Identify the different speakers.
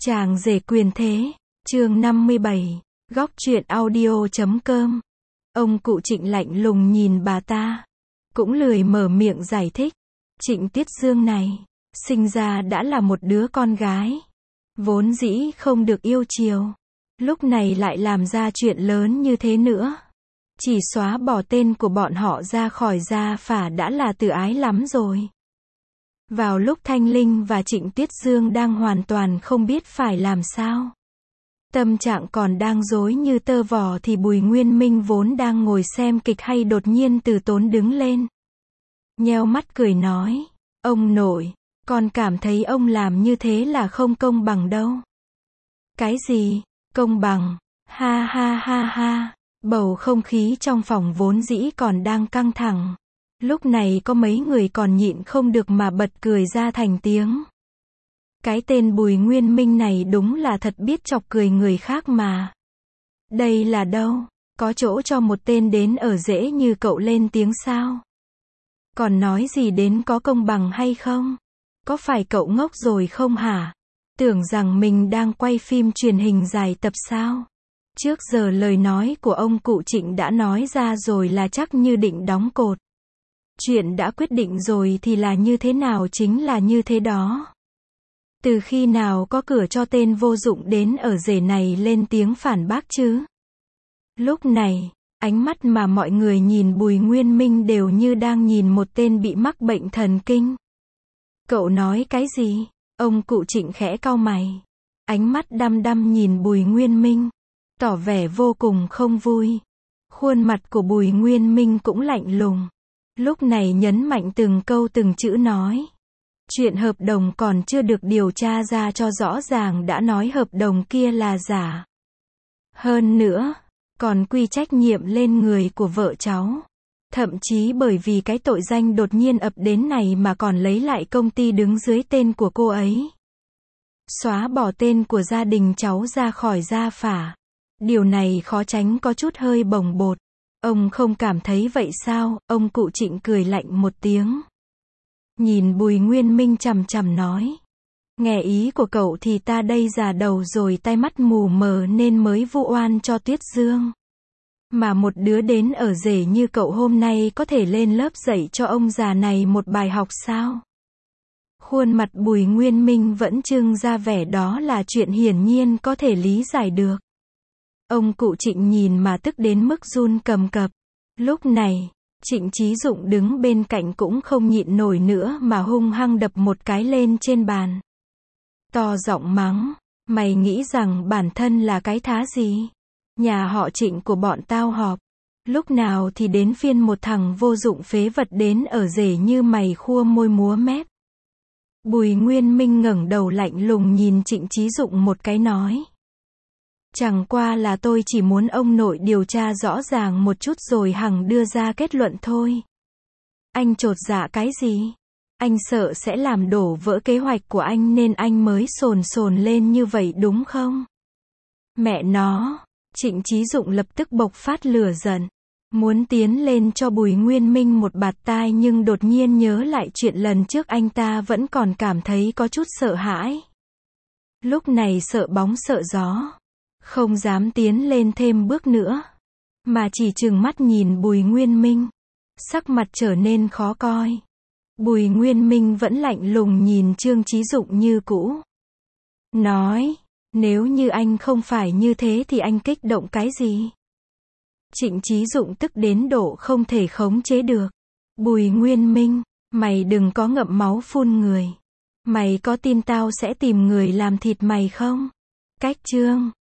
Speaker 1: Chàng rể quyền thế, chương 57, góc truyện audio.com. Ông cụ Trịnh lạnh lùng nhìn bà ta, cũng lười mở miệng giải thích. Trịnh Tuyết Dương này, sinh ra đã là một đứa con gái, vốn dĩ không được yêu chiều, lúc này lại làm ra chuyện lớn như thế nữa. Chỉ xóa bỏ tên của bọn họ ra khỏi gia phả đã là tự ái lắm rồi. Vào lúc Thanh Linh và Trịnh Tuyết Dương đang hoàn toàn không biết phải làm sao, tâm trạng còn đang rối như tơ vò thì Bùi Nguyên Minh vốn đang ngồi xem kịch hay đột nhiên từ tốn đứng lên. Nheo mắt cười nói, ông nội, con cảm thấy ông làm như thế là không công bằng đâu. Cái gì, công bằng, ha ha ha ha, bầu không khí trong phòng vốn dĩ còn đang căng thẳng. Lúc này có mấy người còn nhịn không được mà bật cười ra thành tiếng. Cái tên Bùi Nguyên Minh này đúng là thật biết chọc cười người khác mà. Đây là đâu? Có chỗ cho một tên đến ở rễ như cậu lên tiếng sao? Còn nói gì đến có công bằng hay không? Có phải cậu ngốc rồi không hả? Tưởng rằng mình đang quay phim truyền hình dài tập sao? Trước giờ lời nói của ông cụ Trịnh đã nói ra rồi là chắc như định đóng cột. Chuyện đã quyết định rồi thì là như thế nào chính là như thế đó. Từ khi nào có cửa cho tên vô dụng đến ở rể này lên tiếng phản bác chứ? Lúc này, ánh mắt mà mọi người nhìn Bùi Nguyên Minh đều như đang nhìn một tên bị mắc bệnh thần kinh. Cậu nói cái gì? Ông cụ Trịnh khẽ cau mày. Ánh mắt đăm đăm nhìn Bùi Nguyên Minh, tỏ vẻ vô cùng không vui. Khuôn mặt của Bùi Nguyên Minh cũng lạnh lùng. Lúc này nhấn mạnh từng câu từng chữ nói. Chuyện hợp đồng còn chưa được điều tra ra cho rõ ràng đã nói hợp đồng kia là giả. Hơn nữa, còn quy trách nhiệm lên người của vợ cháu. Thậm chí bởi vì cái tội danh đột nhiên ập đến này mà còn lấy lại công ty đứng dưới tên của cô ấy. Xóa bỏ tên của gia đình cháu ra khỏi gia phả. Điều này khó tránh có chút hơi bồng bột. Ông không cảm thấy vậy sao? Ông cụ Trịnh cười lạnh một tiếng. Nhìn Bùi Nguyên Minh chằm chằm nói. Nghe ý của cậu thì ta đây già đầu rồi tai mắt mù mờ nên mới vu oan cho Tuyết Dương. Mà một đứa đến ở rể như cậu hôm nay có thể lên lớp dạy cho ông già này một bài học sao? Khuôn mặt Bùi Nguyên Minh vẫn trưng ra vẻ đó là chuyện hiển nhiên có thể lý giải được. Ông cụ Trịnh nhìn mà tức đến mức run cầm cập. Lúc này, Trịnh Chí Dụng đứng bên cạnh cũng không nhịn nổi nữa mà hung hăng đập một cái lên trên bàn. To giọng mắng, mày nghĩ rằng bản thân là cái thá gì? Nhà họ Trịnh của bọn tao họp. Lúc nào thì đến phiên một thằng vô dụng phế vật đến ở rể như mày khua môi múa mép. Bùi Nguyên Minh ngẩng đầu lạnh lùng nhìn Trịnh Chí Dụng một cái nói. Chẳng qua là tôi chỉ muốn ông nội điều tra rõ ràng một chút rồi hằng đưa ra kết luận thôi. Anh chột dạ cái gì? Anh sợ sẽ làm đổ vỡ kế hoạch của anh nên anh mới sồn lên như vậy đúng không? Mẹ nó, Trịnh Chí Dụng lập tức bộc phát lửa giận. Muốn tiến lên cho Bùi Nguyên Minh một bạt tai nhưng đột nhiên nhớ lại chuyện lần trước anh ta vẫn còn cảm thấy có chút sợ hãi. Lúc này sợ bóng sợ gió. Không dám tiến lên thêm bước nữa. Mà chỉ trừng mắt nhìn Bùi Nguyên Minh. Sắc mặt trở nên khó coi. Bùi Nguyên Minh vẫn lạnh lùng nhìn Trương Chí Dụng như cũ. Nói, nếu như anh không phải như thế thì anh kích động cái gì? Trịnh Chí Dụng tức đến độ không thể khống chế được. Bùi Nguyên Minh, mày đừng có ngậm máu phun người. Mày có tin tao sẽ tìm người làm thịt mày không? Cách chương